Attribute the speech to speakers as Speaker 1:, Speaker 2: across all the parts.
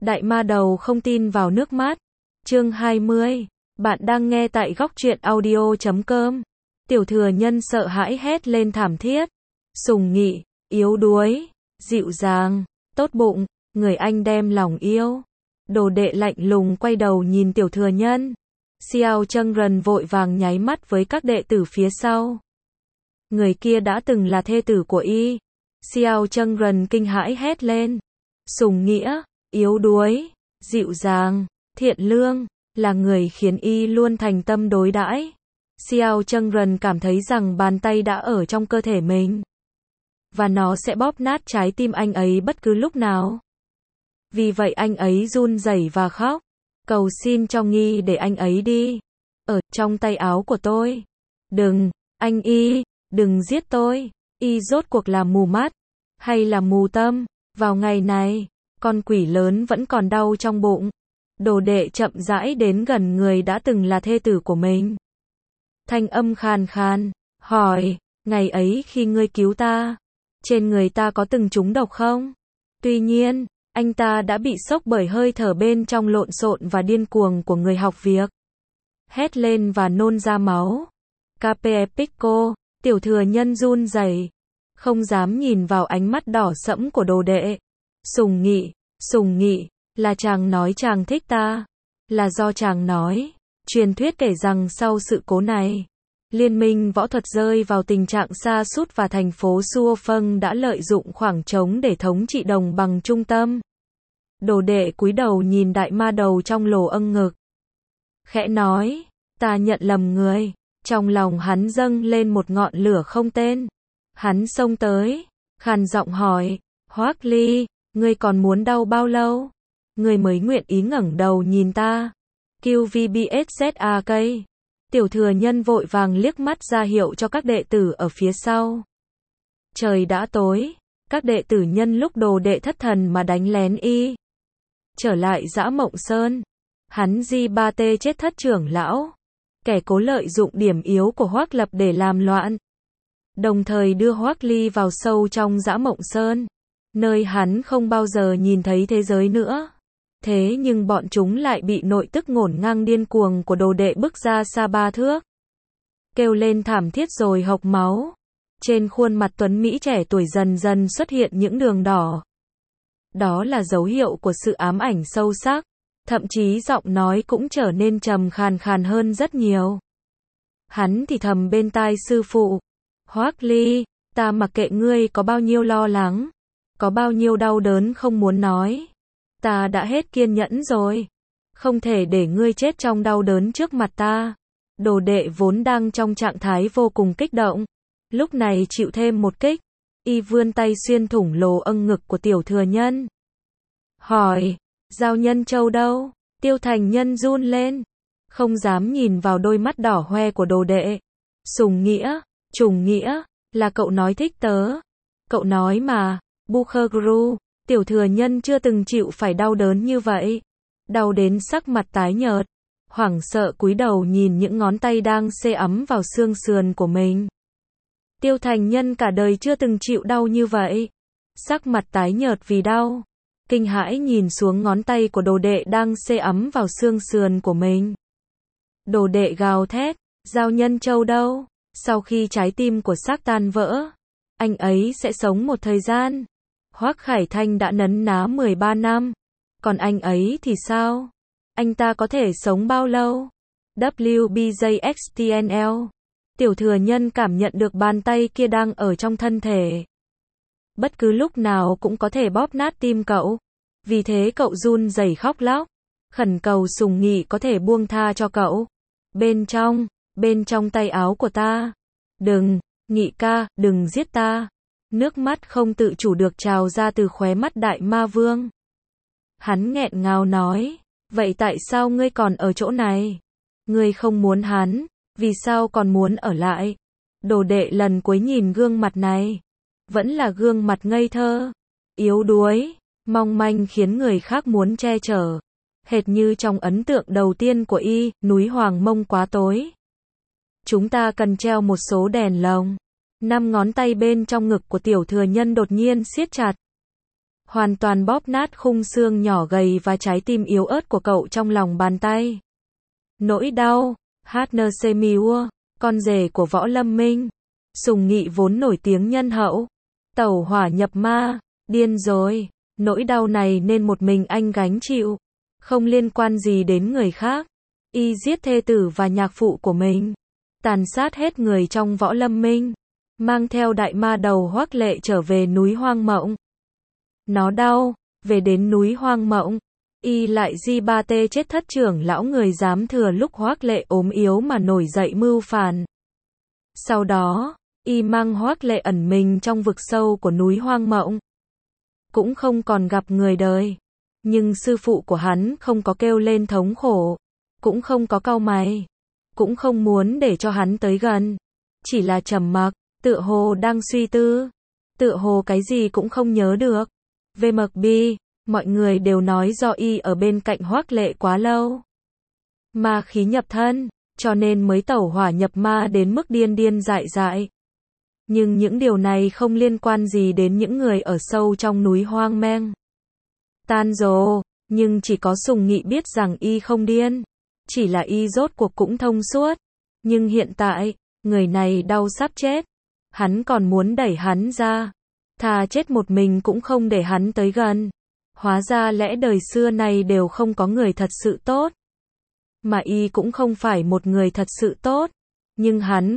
Speaker 1: Đại ma đầu không tin vào nước mắt. Chương 20. Bạn đang nghe tại góc truyện audio.com. Tiểu thừa nhân sợ hãi hét lên thảm thiết. Sùng Nghị, yếu đuối, dịu dàng, tốt bụng, người anh đem lòng yêu. Đồ đệ lạnh lùng quay đầu nhìn tiểu thừa nhân. Xiao Cheng Rần vội vàng nháy mắt với các đệ tử phía sau. Người kia đã từng là thê tử của y. Xiao Cheng Rần kinh hãi hét lên. Sùng Nghĩa, yếu đuối, dịu dàng, thiện lương, là người khiến y luôn thành tâm đối đãi. Xiao Cheng Rần cảm thấy rằng bàn tay đã ở trong cơ thể mình. Và nó sẽ bóp nát trái tim anh ấy bất cứ lúc nào. Vì vậy anh ấy run rẩy và khóc. Cầu xin cho Nghi để anh ấy đi. Ở trong tay áo của tôi. Đừng, anh y, đừng giết tôi. Y rốt cuộc là mù mắt, hay là mù tâm? Vào ngày này, con quỷ lớn vẫn còn đau trong bụng. Đồ đệ chậm rãi đến gần người đã từng là thê tử của mình. Thanh âm khàn khàn, hỏi, ngày ấy khi ngươi cứu ta, trên người ta có từng trúng độc không? Tuy nhiên, anh ta đã bị sốc bởi hơi thở bên trong lộn xộn và điên cuồng của người học việc. Hét lên và nôn ra máu. Cape Pico, tiểu thừa nhân run rẩy, không dám nhìn vào ánh mắt đỏ sẫm của đồ đệ. Sùng Nghị, là chàng nói chàng thích ta. Là do chàng nói. Truyền thuyết kể rằng sau sự cố này, liên minh võ thuật rơi vào tình trạng sa sút và thành phố Suo Phâng đã lợi dụng khoảng trống để thống trị đồng bằng trung tâm. Đồ đệ cúi đầu nhìn đại ma đầu trong lồ âng ngực. Khẽ nói, ta nhận lầm người. Trong lòng hắn dâng lên một ngọn lửa không tên. Hắn xông tới, khàn giọng hỏi, Hoắc Ly, ngươi còn muốn đau bao lâu? Ngươi mới nguyện ý ngẩng đầu nhìn ta. QVBSZAK. Tiểu thừa nhân vội vàng liếc mắt ra hiệu cho các đệ tử ở phía sau. Trời đã tối, các đệ tử nhân lúc đồ đệ thất thần mà đánh lén y. Trở lại Dã Mộng Sơn, hắn di ba tê chết thất trưởng lão, kẻ cố lợi dụng điểm yếu của Hoắc Lập để làm loạn. Đồng thời đưa Hoắc Ly vào sâu trong Dã Mộng Sơn, nơi hắn không bao giờ nhìn thấy thế giới nữa. Thế nhưng bọn chúng lại bị nội tức ngổn ngang điên cuồng của đồ đệ bức ra xa 3 thước. Kêu lên thảm thiết rồi hộc máu. Trên khuôn mặt tuấn Mỹ trẻ tuổi dần dần xuất hiện những đường đỏ. Đó là dấu hiệu của sự ám ảnh sâu sắc. Thậm chí giọng nói cũng trở nên trầm khàn khàn hơn rất nhiều. Hắn thì thầm bên tai sư phụ. Hoắc Ly, ta mặc kệ ngươi có bao nhiêu lo lắng, có bao nhiêu đau đớn không muốn nói. Ta đã hết kiên nhẫn rồi. Không thể để ngươi chết trong đau đớn trước mặt ta. Đồ đệ vốn đang trong trạng thái vô cùng kích động. Lúc này chịu thêm một kích. Y vươn tay xuyên thủng lồ âng ngực của tiểu thừa nhân. Hỏi, Giao Nhân Châu đâu? Tiêu Thành Nhân run lên. Không dám nhìn vào đôi mắt đỏ hoe của đồ đệ. Trùng Nghĩa, là cậu nói thích tớ. Cậu nói mà, Bukher Guru. Tiểu thừa nhân chưa từng chịu phải đau đớn như vậy. Đau đến sắc mặt tái nhợt. Hoảng sợ cúi đầu nhìn những ngón tay đang xê ấm vào xương sườn của mình. Tiêu Thành Nhân cả đời chưa từng chịu đau như vậy. Sắc mặt tái nhợt vì đau. Kinh hãi nhìn xuống ngón tay của đồ đệ đang xê ấm vào xương sườn của mình. Đồ đệ gào thét, Giao Nhân Châu đâu? Sau khi trái tim của xác tan vỡ, anh ấy sẽ sống một thời gian. Hoắc Khải Thanh đã nấn ná 13 năm. Còn anh ấy thì sao? Anh ta có thể sống bao lâu? WBJXTNL. Tiểu thừa nhân cảm nhận được bàn tay kia đang ở trong thân thể. Bất cứ lúc nào cũng có thể bóp nát tim cậu. Vì thế cậu run rẩy khóc lóc. Khẩn cầu Sùng Nghị có thể buông tha cho cậu. Bên trong tay áo của ta. Đừng, Nghị ca, đừng giết ta. Nước mắt không tự chủ được trào ra từ khóe mắt đại ma vương. Hắn nghẹn ngào nói, vậy tại sao ngươi còn ở chỗ này? Ngươi không muốn hắn, vì sao còn muốn ở lại? Đồ đệ lần cuối nhìn gương mặt này. Vẫn là gương mặt ngây thơ, yếu đuối, mong manh khiến người khác muốn che chở. Hệt như trong ấn tượng đầu tiên của y, núi Hoàng Mông quá tối. Chúng ta cần treo một số đèn lồng. 5 ngón tay bên trong ngực của tiểu thừa nhân đột nhiên siết chặt. hoàn toàn bóp nát khung xương nhỏ gầy và trái tim yếu ớt của cậu trong lòng bàn tay. Nỗi đau, HNC con rể của Võ Lâm Minh. Sùng Nghị vốn nổi tiếng nhân hậu, tẩu hỏa nhập ma, điên rồi, nỗi đau này nên một mình anh gánh chịu, không liên quan gì đến người khác. Y giết thê tử và nhạc phụ của mình, tàn sát hết người trong Võ Lâm Minh, mang theo đại ma đầu Hoắc Lệ trở về núi Hoang Mộng. Nó đau, về đến núi Hoang Mộng, Y lại di ba tê chết thất trưởng lão người dám thừa lúc Hoắc Lệ ốm yếu mà nổi dậy mưu phản. Sau đó, Y mang Hoắc Lệ ẩn mình trong vực sâu của núi Hoang Mộng, cũng không còn gặp người đời. Nhưng sư phụ của hắn không có kêu lên thống khổ, cũng không có cau mày, cũng không muốn để cho hắn tới gần, chỉ là trầm mặc, tựa hồ đang suy tư, tựa hồ cái gì cũng không nhớ được. VMB, mọi người đều nói do Y ở bên cạnh Hoắc Lệ quá lâu, ma khí nhập thân, cho nên mới tẩu hỏa nhập ma đến mức điên điên dại dại. Nhưng những điều này không liên quan gì đến những người ở sâu trong núi hoang mang. Tan rồ, nhưng chỉ có Sùng Nghị biết rằng Y không điên, chỉ là Y rốt cuộc cũng thông suốt. Nhưng hiện tại, người này đau sắp chết, hắn còn muốn đẩy hắn ra, thà chết một mình cũng không để hắn tới gần. Hóa ra lẽ đời xưa này đều không có người thật sự tốt, mà Y cũng không phải một người thật sự tốt, nhưng hắn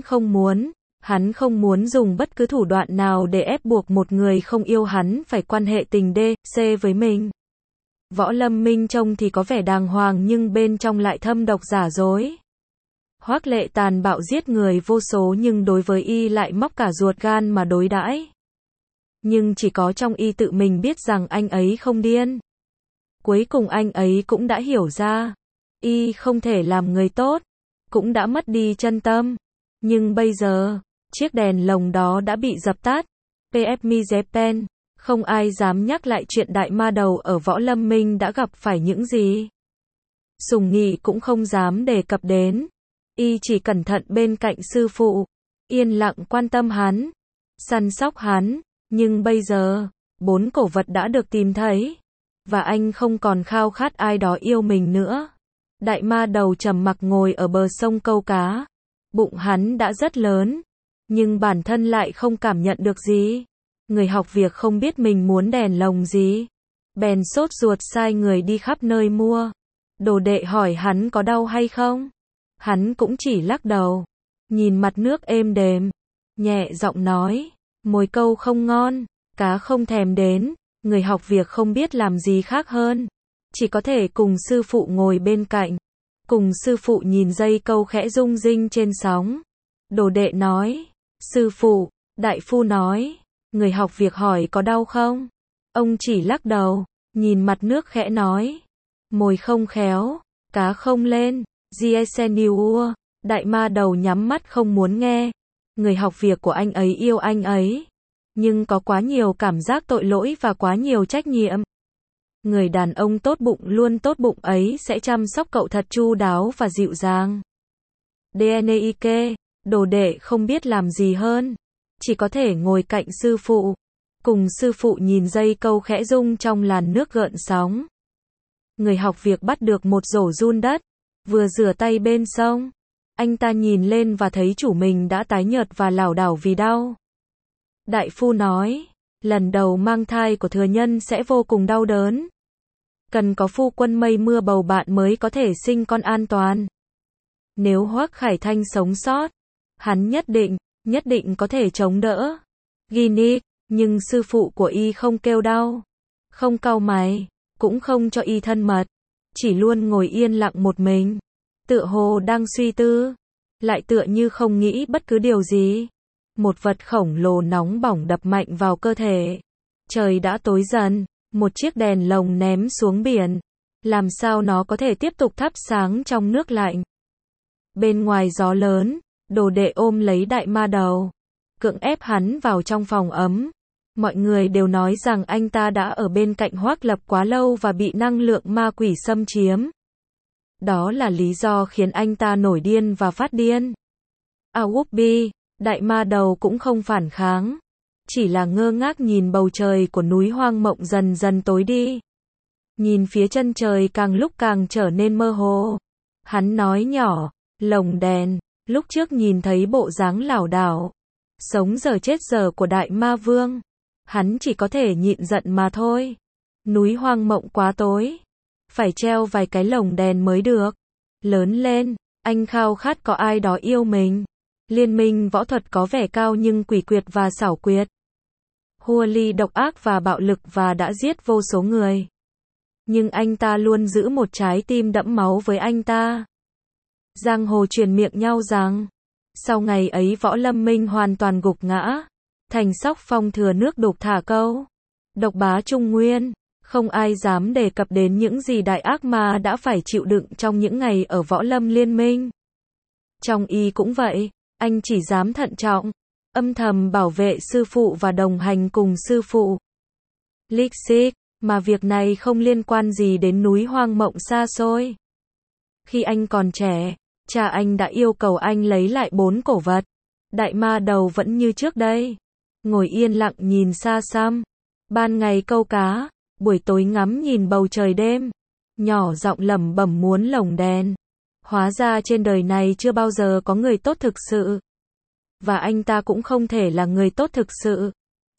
Speaker 1: không muốn dùng bất cứ thủ đoạn nào để ép buộc một người không yêu hắn phải quan hệ tình D.C với mình. Võ Lâm Minh trông thì có vẻ đàng hoàng nhưng bên trong lại thâm độc giả dối. Hoắc Lệ tàn bạo giết người vô số nhưng đối với Y lại móc cả ruột gan mà đối đãi. Nhưng chỉ có trong Y tự mình biết rằng anh ấy không điên. Cuối cùng anh ấy cũng đã hiểu ra, Y không thể làm người tốt, cũng đã mất đi chân tâm. Nhưng bây giờ, chiếc đèn lồng đó đã bị dập tắt. PFM Japan, không ai dám nhắc lại chuyện đại ma đầu ở Võ Lâm Minh đã gặp phải những gì. Sùng Nghị cũng không dám đề cập đến. Y chỉ cẩn thận bên cạnh sư phụ, yên lặng quan tâm hắn, săn sóc hắn. Nhưng bây giờ, 4 cổ vật đã được tìm thấy, và anh không còn khao khát ai đó yêu mình nữa. Đại ma đầu trầm mặc ngồi ở bờ sông câu cá. Bụng hắn đã rất lớn, nhưng bản thân lại không cảm nhận được gì. Người học việc không biết mình muốn đèn lồng gì, bèn sốt ruột sai người đi khắp nơi mua. Đồ đệ hỏi hắn có đau hay không, hắn cũng chỉ lắc đầu, nhìn mặt nước êm đềm, nhẹ giọng nói, mồi câu không ngon, cá không thèm đến. Người học việc không biết làm gì khác hơn, chỉ có thể cùng sư phụ ngồi bên cạnh, cùng sư phụ nhìn dây câu khẽ rung rinh trên sóng. Đồ đệ nói, sư phụ, đại phu nói. Người học việc hỏi có đau không? Ông chỉ lắc đầu, nhìn mặt nước khẽ nói, mồi không khéo, cá không lên. Gieseniua, đại ma đầu nhắm mắt không muốn nghe. Người học việc của anh ấy yêu anh ấy, nhưng có quá nhiều cảm giác tội lỗi và quá nhiều trách nhiệm. Người đàn ông tốt bụng luôn tốt bụng ấy sẽ chăm sóc cậu thật chu đáo và dịu dàng. DNIK, đồ đệ không biết làm gì hơn, chỉ có thể ngồi cạnh sư phụ, cùng sư phụ nhìn dây câu khẽ rung trong làn nước gợn sóng. Người học việc bắt được một rổ giun đất, vừa rửa tay bên sông. Anh ta nhìn lên và thấy chủ mình đã tái nhợt và lảo đảo vì đau. Đại phu nói, lần đầu mang thai của thừa nhân sẽ vô cùng đau đớn. Cần có phu quân mây mưa bầu bạn mới có thể sinh con an toàn. Nếu Hoắc Khải Thanh sống sót, hắn nhất định có thể chống đỡ. Gini, nhưng sư phụ của Y không kêu đau, không cau mày, cũng không cho Y thân mật, chỉ luôn ngồi yên lặng một mình, tựa hồ đang suy tư, lại tựa như không nghĩ bất cứ điều gì. Một vật khổng lồ nóng bỏng đập mạnh vào cơ thể. Trời đã tối dần, một chiếc đèn lồng ném xuống biển. Làm sao nó có thể tiếp tục thắp sáng trong nước lạnh? Bên ngoài gió lớn, đồ đệ ôm lấy đại ma đầu, cưỡng ép hắn vào trong phòng ấm. Mọi người đều nói rằng anh ta đã ở bên cạnh Hoắc Lập quá lâu và bị năng lượng ma quỷ xâm chiếm. Đó là lý do khiến anh ta nổi điên và phát điên. Awubi, đại ma đầu cũng không phản kháng. chỉ là ngơ ngác nhìn bầu trời của núi hoang mộng dần dần tối đi. Nhìn phía chân trời càng lúc càng trở nên mơ hồ. Hắn nói nhỏ, lồng đèn, lúc trước nhìn thấy bộ dáng lảo đảo, sống giờ chết giờ của đại ma vương. Hắn chỉ có thể nhịn giận mà thôi. Núi hoang mộng quá tối. Phải treo vài cái lồng đèn mới được. Lớn lên, anh khao khát có ai đó yêu mình. Liên minh võ thuật có vẻ cao nhưng quỷ quyệt và xảo quyệt. Hua Ly độc ác và bạo lực và đã giết vô số người. Nhưng anh ta luôn giữ một trái tim đẫm máu với anh ta. Giang hồ truyền miệng nhau rằng, sau ngày ấy Võ Lâm Minh hoàn toàn gục ngã. Thành Sóc Phong thừa nước đục thả câu. Độc bá Trung Nguyên. Không ai dám đề cập đến những gì đại ác ma đã phải chịu đựng trong những ngày ở Võ Lâm Liên Minh. Trong y cũng vậy, anh chỉ dám thận trọng, âm thầm bảo vệ sư phụ và đồng hành cùng sư phụ. Liếc xích, mà việc này không liên quan gì đến núi hoang mộng xa xôi. Khi anh còn trẻ, cha anh đã yêu cầu anh lấy lại 4 cổ vật. Đại ma đầu vẫn như trước đây, ngồi yên lặng nhìn xa xăm. Ban ngày câu cá, buổi tối ngắm nhìn bầu trời đêm, nhỏ giọng lẩm bẩm muốn lồng đèn. Hóa ra trên đời này chưa bao giờ có người tốt thực sự. Và anh ta cũng không thể là người tốt thực sự.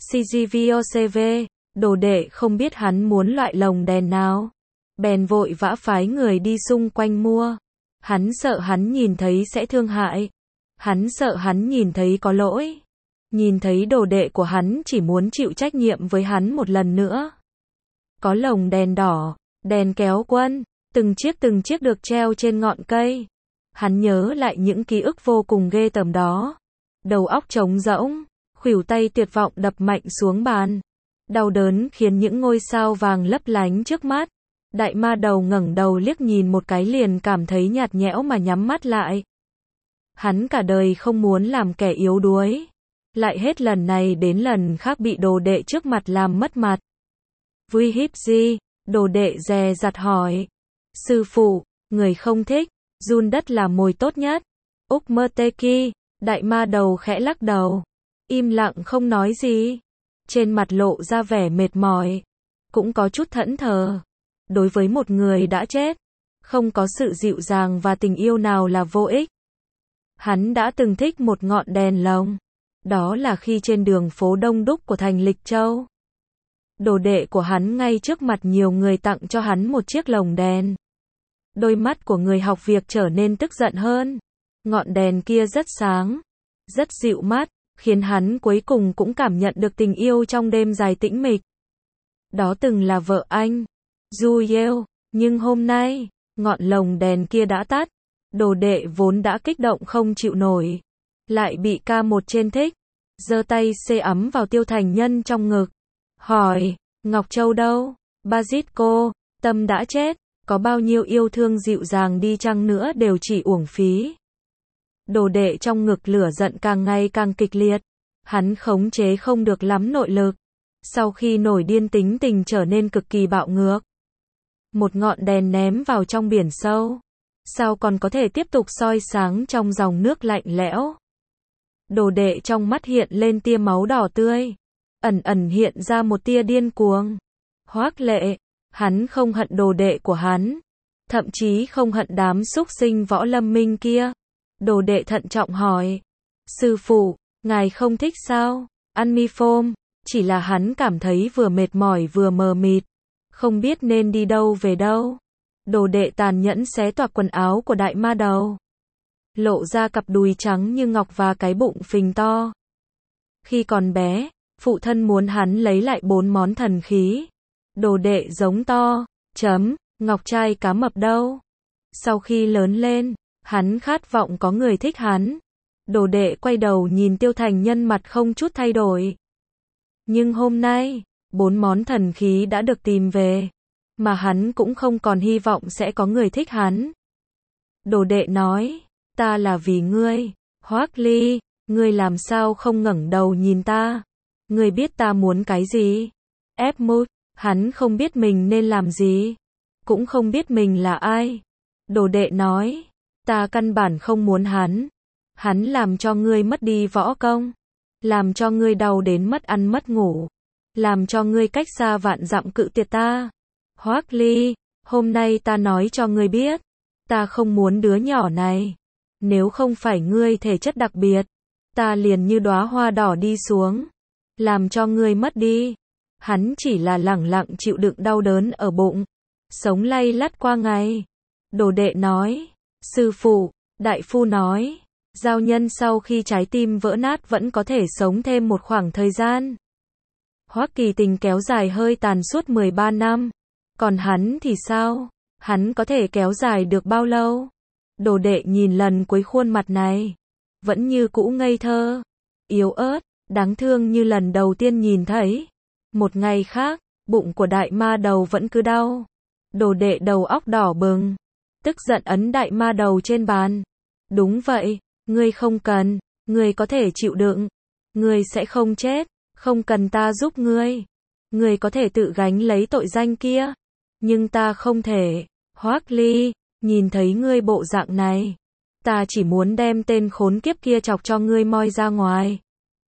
Speaker 1: CGVOCV, đồ đệ không biết hắn muốn loại lồng đèn nào. Bèn vội vã phái người đi xung quanh mua. Hắn sợ hắn nhìn thấy sẽ thương hại. Hắn sợ hắn nhìn thấy có lỗi. Nhìn thấy đồ đệ của hắn chỉ muốn chịu trách nhiệm với hắn một lần nữa. Có lồng đèn đỏ, đèn kéo quân, từng chiếc được treo trên ngọn cây. Hắn nhớ lại những ký ức vô cùng ghê tởm đó. Đầu óc trống rỗng, khuỷu tay tuyệt vọng đập mạnh xuống bàn. Đau đớn khiến những ngôi sao vàng lấp lánh trước mắt. Đại ma đầu ngẩng đầu liếc nhìn một cái liền cảm thấy nhạt nhẽo mà nhắm mắt lại. Hắn cả đời không muốn làm kẻ yếu đuối. Lại hết lần này đến lần khác bị đồ đệ trước mặt làm mất mặt. Vui hiếp gì? Đồ đệ dè dặt hỏi. Sư phụ, người không thích, run đất là mồi tốt nhất. Úc mơ tê ki, đại ma đầu khẽ lắc đầu. Im lặng không nói gì. Trên mặt lộ ra vẻ mệt mỏi. Cũng có chút thẫn thờ. Đối với một người đã chết, không có sự dịu dàng và tình yêu nào là vô ích. Hắn đã từng thích một ngọn đèn lồng. Đó là khi trên đường phố đông đúc của thành Lịch Châu. Đồ đệ của hắn ngay trước mặt nhiều người tặng cho hắn một chiếc lồng đèn. Đôi mắt của người học việc trở nên tức giận hơn. Ngọn đèn kia rất sáng, rất dịu mắt, khiến hắn cuối cùng cũng cảm nhận được tình yêu trong đêm dài tĩnh mịch. Đó từng là vợ anh, Du Yeo, nhưng hôm nay, ngọn lồng đèn kia đã tắt. Đồ đệ vốn đã kích động không chịu nổi, lại bị ca một trên thích, giơ tay xê ấm vào Tiêu Thành Nhân trong ngực, hỏi, Ngọc Châu đâu? Bazit cô, tâm đã chết, có bao nhiêu yêu thương dịu dàng đi chăng nữa đều chỉ uổng phí. Đồ đệ trong ngực lửa giận càng ngày càng kịch liệt, hắn khống chế không được lắm nội lực, sau khi nổi điên tính tình trở nên cực kỳ bạo ngược. Một ngọn đèn ném vào trong biển sâu, sao còn có thể tiếp tục soi sáng trong dòng nước lạnh lẽo. Đồ đệ trong mắt hiện lên tia máu đỏ tươi, ẩn ẩn hiện ra một tia điên cuồng. Hoác Lệ, hắn không hận đồ đệ của hắn, thậm chí không hận đám súc sinh Võ Lâm Minh kia. Đồ đệ thận trọng hỏi, sư phụ, ngài không thích sao? Ăn mi phôm, chỉ là hắn cảm thấy vừa mệt mỏi vừa mờ mịt, không biết nên đi đâu về đâu. Đồ đệ tàn nhẫn xé toạc quần áo của đại ma đầu, lộ ra cặp đùi trắng như ngọc và cái bụng phình to. Khi còn bé, phụ thân muốn hắn lấy lại 4 món thần khí. Đồ đệ giống to, ngọc trai cá mập đâu? Sau khi lớn lên, hắn khát vọng có người thích hắn. Đồ đệ quay đầu nhìn Tiêu Thành Nhân mặt không chút thay đổi. Nhưng hôm nay, 4 món thần khí đã được tìm về, mà hắn cũng không còn hy vọng sẽ có người thích hắn. Đồ đệ nói, ta là vì ngươi, Hoác Ly, ngươi làm sao không ngẩng đầu nhìn ta? Ngươi biết ta muốn cái gì? Ép mút, hắn không biết mình nên làm gì, cũng không biết mình là ai. Đồ đệ nói, ta căn bản không muốn hắn. Hắn làm cho ngươi mất đi võ công. làm cho ngươi đau đến mất ăn mất ngủ, làm cho ngươi cách xa vạn dặm cự tuyệt ta. Hoắc Ly, hôm nay ta nói cho ngươi biết, ta không muốn đứa nhỏ này. Nếu không phải ngươi thể chất đặc biệt, ta liền như đóa hoa đỏ đi xuống, làm cho ngươi mất đi. Hắn chỉ là lẳng lặng chịu đựng đau đớn ở bụng, sống lay lắt qua ngày. Đồ đệ nói, sư phụ, đại phu nói, giao nhân sau khi trái tim vỡ nát vẫn có thể sống thêm một khoảng thời gian. Hoắc Kỳ Tình kéo dài hơi tàn suốt 13 năm. Còn hắn thì sao? Hắn có thể kéo dài được bao lâu? Đồ đệ nhìn lần cuối khuôn mặt này, vẫn như cũ ngây thơ, yếu ớt, đáng thương như lần đầu tiên nhìn thấy. Một ngày khác, bụng của đại ma đầu vẫn cứ đau. Đồ đệ đầu óc đỏ bừng, tức giận ấn đại ma đầu trên bàn. Đúng vậy, ngươi không cần, ngươi có thể chịu đựng, ngươi sẽ không chết, không cần ta giúp ngươi. Ngươi có thể tự gánh lấy tội danh kia, nhưng ta không thể. Hoắc Ly, nhìn thấy ngươi bộ dạng này, ta chỉ muốn đem tên khốn kiếp kia chọc cho ngươi moi ra ngoài.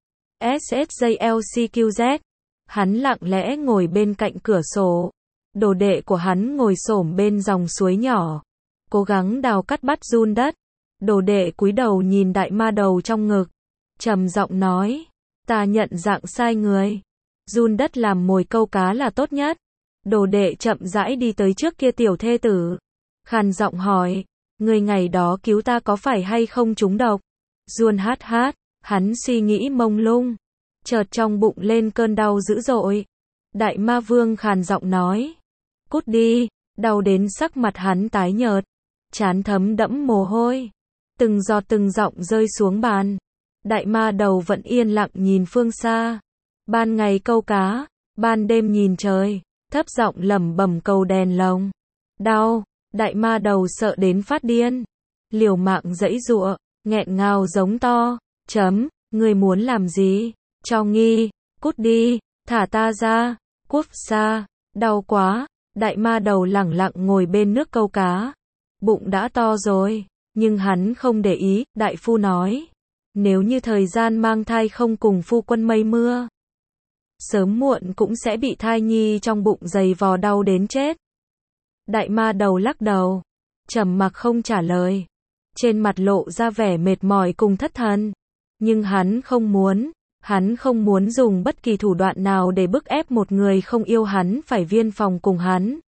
Speaker 1: SSJLCQZ. Hắn lặng lẽ ngồi bên cạnh cửa sổ. Đồ đệ của hắn ngồi xổm bên dòng suối nhỏ, cố gắng đào cắt bắt giun đất. Đồ đệ cúi đầu nhìn đại ma đầu trong ngực, trầm giọng nói, ta nhận dạng sai người. Giun đất làm mồi câu cá là tốt nhất. Đồ đệ chậm rãi đi tới trước kia tiểu thê tử, khàn giọng hỏi, người ngày đó cứu ta có phải hay không trúng độc? Giun hát hát, hắn suy nghĩ mông lung, chợt trong bụng lên cơn đau dữ dội. Đại ma vương khàn giọng nói, cút đi, đau đến sắc mặt hắn tái nhợt, trán thấm đẫm mồ hôi, từng giọt rơi xuống bàn. Đại ma đầu vẫn yên lặng nhìn phương xa, ban ngày câu cá, ban đêm nhìn trời, thấp giọng lẩm bẩm cầu đèn lồng. Đau, đại ma đầu sợ đến phát điên, liều mạng giãy giụa, nghẹn ngào giống to, ngươi muốn làm gì? Cho nghi, cút đi, thả ta ra, cút xa, đau quá. Đại ma đầu lẳng lặng ngồi bên nước câu cá, bụng đã to rồi, nhưng hắn không để ý. Đại phu nói, nếu như thời gian mang thai không cùng phu quân mây mưa, sớm muộn cũng sẽ bị thai nhi trong bụng giày vò đau đến chết. Đại ma đầu lắc đầu, trầm mặc không trả lời, trên mặt lộ ra vẻ mệt mỏi cùng thất thần. Nhưng hắn không muốn dùng bất kỳ thủ đoạn nào để bức ép một người không yêu hắn phải viên phòng cùng hắn.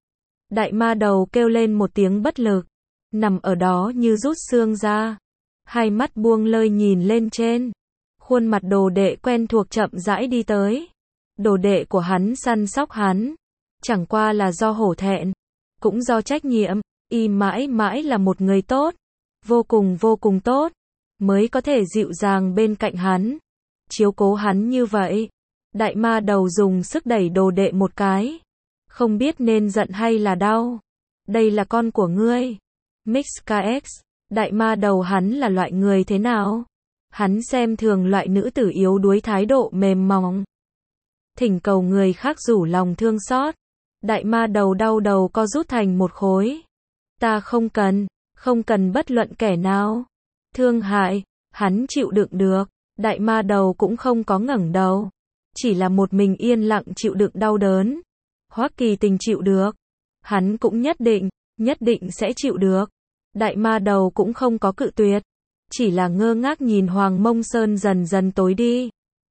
Speaker 1: Đại ma đầu kêu lên một tiếng bất lực, nằm ở đó như rút xương ra, hai mắt buông lơi nhìn lên trên. Khuôn mặt đồ đệ quen thuộc chậm rãi đi tới. Đồ đệ của hắn săn sóc hắn, chẳng qua là do hổ thẹn, cũng do trách nhiệm. Y mãi mãi là một người tốt, vô cùng tốt, mới có thể dịu dàng bên cạnh hắn, chiếu cố hắn như vậy. Đại ma đầu dùng sức đẩy đồ đệ một cái, không biết nên giận hay là đau. Đây là con của ngươi. Mixkx. Đại ma đầu hắn là loại người thế nào? Hắn xem thường loại nữ tử yếu đuối thái độ mềm mỏng, thỉnh cầu người khác rủ lòng thương xót. Đại ma đầu đau đầu co rút thành một khối. Ta không cần bất luận kẻ nào thương hại, hắn chịu đựng được. Đại ma đầu cũng không có ngẩng đầu, chỉ là một mình yên lặng chịu đựng đau đớn. Hoắc Kỳ Tình chịu được, hắn cũng nhất định sẽ chịu được. Đại ma đầu cũng không có cự tuyệt, chỉ là ngơ ngác nhìn Hoàng Mông Sơn dần dần tối đi,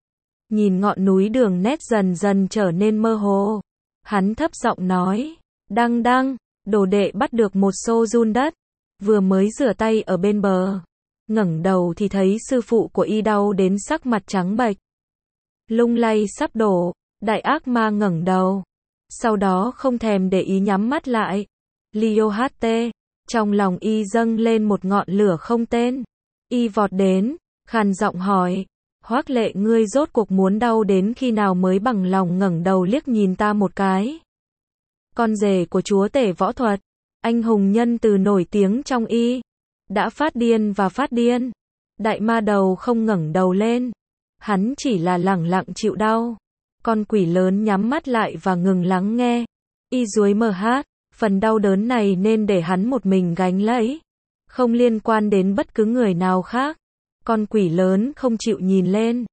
Speaker 1: nhìn ngọn núi đường nét dần dần trở nên mơ hồ. Hắn thấp giọng nói, đăng, đồ đệ bắt được một xô giun đất, vừa mới rửa tay ở bên bờ, ngẩng đầu thì thấy sư phụ của y đau đến sắc mặt trắng bệch, lung lay sắp đổ. Đại ác ma ngẩng đầu, sau đó không thèm để ý nhắm mắt lại. Lio HT, trong lòng y dâng lên một ngọn lửa không tên. Y vọt đến, khàn giọng hỏi, Hoắc Lệ, ngươi rốt cuộc muốn đau đến khi nào mới bằng lòng ngẩng đầu liếc nhìn ta một cái? Con rể của chúa tể võ thuật, anh hùng nhân từ nổi tiếng trong y, đã phát điên. Đại ma đầu không ngẩng đầu lên, hắn chỉ là lẳng lặng chịu đau. Con quỷ lớn nhắm mắt lại và ngừng lắng nghe. Y duối mờ hát, phần đau đớn này nên để hắn một mình gánh lấy, không liên quan đến bất cứ người nào khác. Con quỷ lớn không chịu nhìn lên,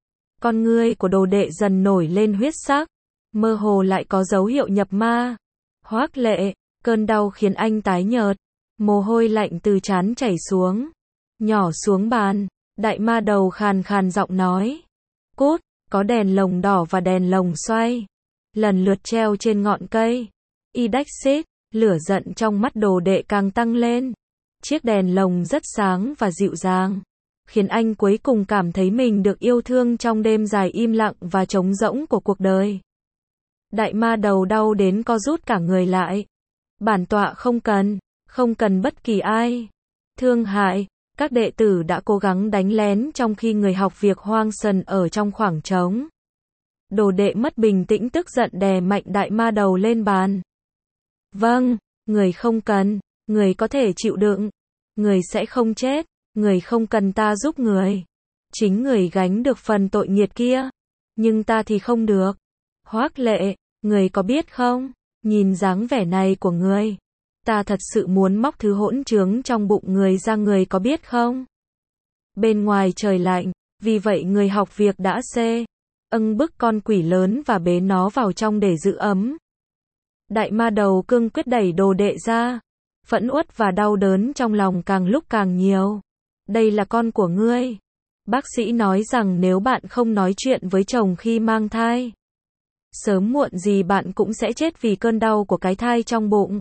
Speaker 1: Con ngươi của đồ đệ dần nổi lên huyết sắc, mơ hồ lại có dấu hiệu nhập ma. Hoác Lệ, cơn đau khiến anh tái nhợt, mồ hôi lạnh từ trán chảy xuống, nhỏ xuống bàn. Đại ma đầu khàn khàn giọng nói. Cút, có đèn lồng đỏ và đèn lồng xoay, lần lượt treo trên ngọn cây. Idexit, lửa giận trong mắt đồ đệ càng tăng lên. Chiếc đèn lồng rất sáng và dịu dàng, khiến anh cuối cùng cảm thấy mình được yêu thương trong đêm dài im lặng và trống rỗng của cuộc đời. Đại ma đầu đau đến co rút cả người lại. Bản tọa không cần bất kỳ ai thương hại. Các đệ tử đã cố gắng đánh lén trong khi người học việc Hoang Sần ở trong khoảng trống. Đồ đệ mất bình tĩnh tức giận đè mạnh đại ma đầu lên bàn. Vâng, người không cần, người có thể chịu đựng, người sẽ không chết, người không cần ta giúp người. Chính người gánh được phần tội nghiệt kia, nhưng ta thì không được. Hoác Lệ, người có biết không, nhìn dáng vẻ này của người, ta thật sự muốn móc thứ hỗn trướng trong bụng người ra, người có biết không? Bên ngoài trời lạnh, vì vậy người học việc đã bức con quỷ lớn và bế nó vào trong để giữ ấm. Đại ma đầu cương quyết đẩy đồ đệ ra. Phẫn uất và đau đớn trong lòng càng lúc càng nhiều. Đây là con của ngươi. Bác sĩ nói rằng nếu bạn không nói chuyện với chồng khi mang thai, sớm muộn gì bạn cũng sẽ chết vì cơn đau của cái thai trong bụng.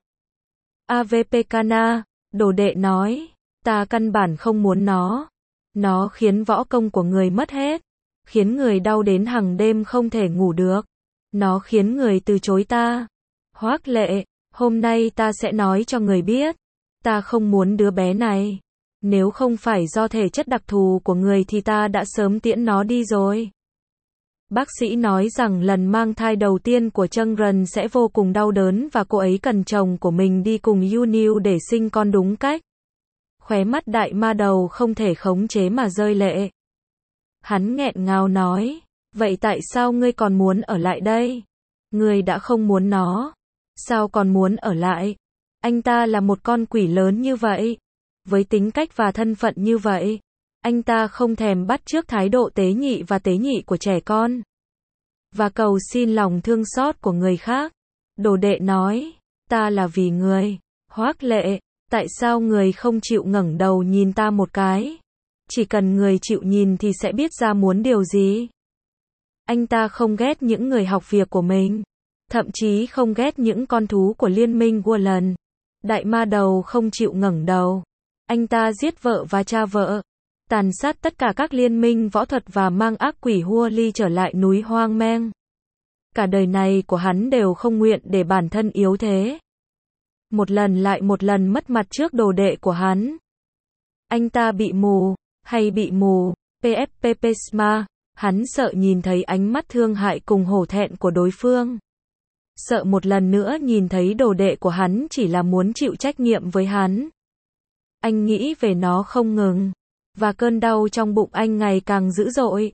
Speaker 1: Avpkana, đồ đệ nói, ta căn bản không muốn nó. Nó khiến võ công của người mất hết, khiến người đau đến hàng đêm không thể ngủ được. Nó khiến người từ chối ta. Hoác Lệ, hôm nay ta sẽ nói cho người biết, ta không muốn đứa bé này. Nếu không phải do thể chất đặc thù của người thì ta đã sớm tiễn nó đi rồi. Bác sĩ nói rằng lần mang thai đầu tiên của Chung Rần sẽ vô cùng đau đớn và cô ấy cần chồng của mình đi cùng Yunil để sinh con đúng cách. Khóe mắt đại ma đầu không thể khống chế mà rơi lệ. Hắn nghẹn ngào nói, vậy tại sao ngươi còn muốn ở lại đây? Ngươi đã không muốn nó, sao còn muốn ở lại? Anh ta là một con quỷ lớn như vậy, với tính cách và thân phận như vậy, anh ta không thèm bắt chước thái độ tế nhị của trẻ con, và cầu xin lòng thương xót của người khác. Đồ đệ nói, ta là vì người. Hoác Lệ, tại sao người không chịu ngẩng đầu nhìn ta một cái? Chỉ cần người chịu nhìn thì sẽ biết ra muốn điều gì. Anh ta không ghét những người học việc của mình, thậm chí không ghét những con thú của liên minh Worland. Đại ma đầu không chịu ngẩng đầu. Anh ta giết vợ và cha vợ, tàn sát tất cả các liên minh võ thuật và mang ác quỷ Hurley trở lại núi hoang mang. Cả đời này của hắn đều không nguyện để bản thân yếu thế. Một lần lại một lần mất mặt trước đồ đệ của hắn. Anh ta bị mù, hay bị mù, PFPPSMA, hắn sợ nhìn thấy ánh mắt thương hại cùng hổ thẹn của đối phương. Sợ một lần nữa nhìn thấy đồ đệ của hắn chỉ là muốn chịu trách nhiệm với hắn. Anh nghĩ về nó không ngừng, và cơn đau trong bụng anh ngày càng dữ dội.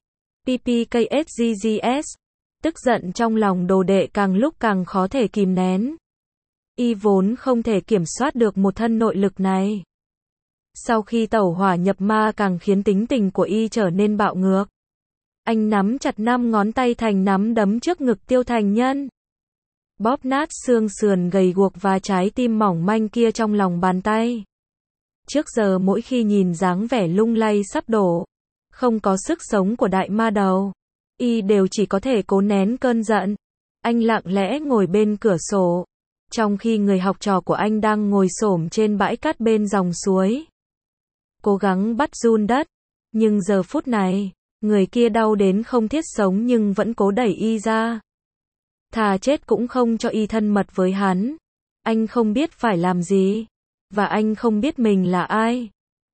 Speaker 1: PPKSGGS, tức giận trong lòng đồ đệ càng lúc càng khó thể kìm nén. Y vốn không thể kiểm soát được một thân nội lực này. Sau khi tẩu hỏa nhập ma càng khiến tính tình của Y trở nên bạo ngược. Anh nắm chặt 5 ngón tay thành nắm đấm trước ngực Tiêu Thành Nhân, bóp nát xương sườn gầy guộc và trái tim mỏng manh kia trong lòng bàn tay. Trước giờ mỗi khi nhìn dáng vẻ lung lay sắp đổ, không có sức sống của đại ma đầu, Y đều chỉ có thể cố nén cơn giận. Anh lặng lẽ ngồi bên cửa sổ, trong khi người học trò của anh đang ngồi xổm trên bãi cát bên dòng suối, cố gắng bắt giun đất. Nhưng giờ phút này, người kia đau đến không thiết sống nhưng vẫn cố đẩy Y ra. Thà chết cũng không cho Y thân mật với hắn. Anh không biết phải làm gì, và anh không biết mình là ai.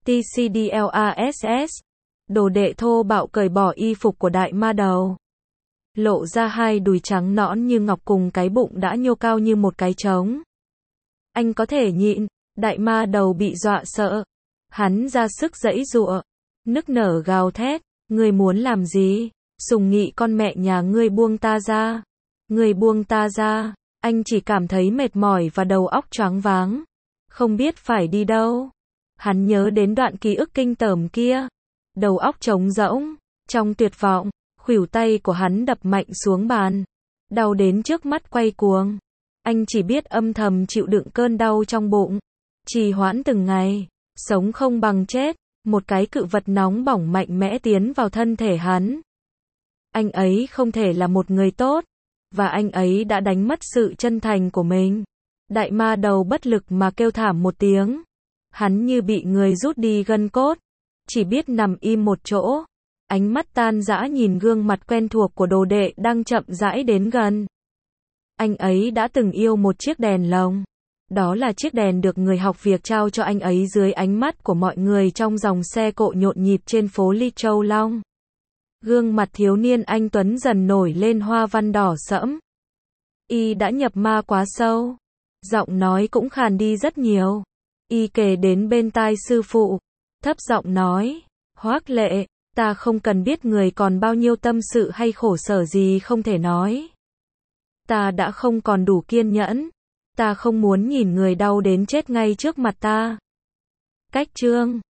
Speaker 1: TCDLASS. Đồ đệ thô bạo cởi bỏ y phục của đại ma đầu, lộ ra 2 đùi trắng nõn như ngọc cùng cái bụng đã nhô cao như một cái trống. Anh có thể nhịn. Đại ma đầu bị dọa sợ. Hắn ra sức giãy giụa, nức nở gào thét, ngươi muốn làm gì? Sùng Nghị con mẹ nhà ngươi, buông ta ra. Ngươi buông ta ra. Anh chỉ cảm thấy mệt mỏi và đầu óc choáng váng, không biết phải đi đâu. Hắn nhớ đến đoạn ký ức kinh tởm kia, đầu óc trống rỗng, trong tuyệt vọng, Khuỷu tay của hắn đập mạnh xuống bàn. Đau đến trước mắt quay cuồng. Anh chỉ biết âm thầm chịu đựng cơn đau trong bụng. Trì hoãn từng ngày. Sống không bằng chết. Một cái cự vật nóng bỏng mạnh mẽ tiến vào thân thể hắn. Anh ấy không thể là một người tốt. Và anh ấy đã đánh mất sự chân thành của mình. Đại ma đầu bất lực mà kêu thảm một tiếng. Hắn như bị người rút đi gân cốt. Chỉ biết nằm im một chỗ. Ánh mắt tan rã nhìn gương mặt quen thuộc của đồ đệ đang chậm rãi đến gần. Anh ấy đã từng yêu một chiếc đèn lồng. Đó là chiếc đèn được người học việc trao cho anh ấy dưới ánh mắt của mọi người trong dòng xe cộ nhộn nhịp trên phố Ly Châu Long. Gương mặt thiếu niên anh tuấn dần nổi lên hoa văn đỏ sẫm. Y đã nhập ma quá sâu. Giọng nói cũng khàn đi rất nhiều. Y kề đến bên tai sư phụ. Thấp giọng nói. Hoác Lệ, ta không cần biết người còn bao nhiêu tâm sự hay khổ sở gì không thể nói. Ta đã không còn đủ kiên nhẫn. Ta không muốn nhìn người đau đến chết ngay trước mặt ta. Cách chương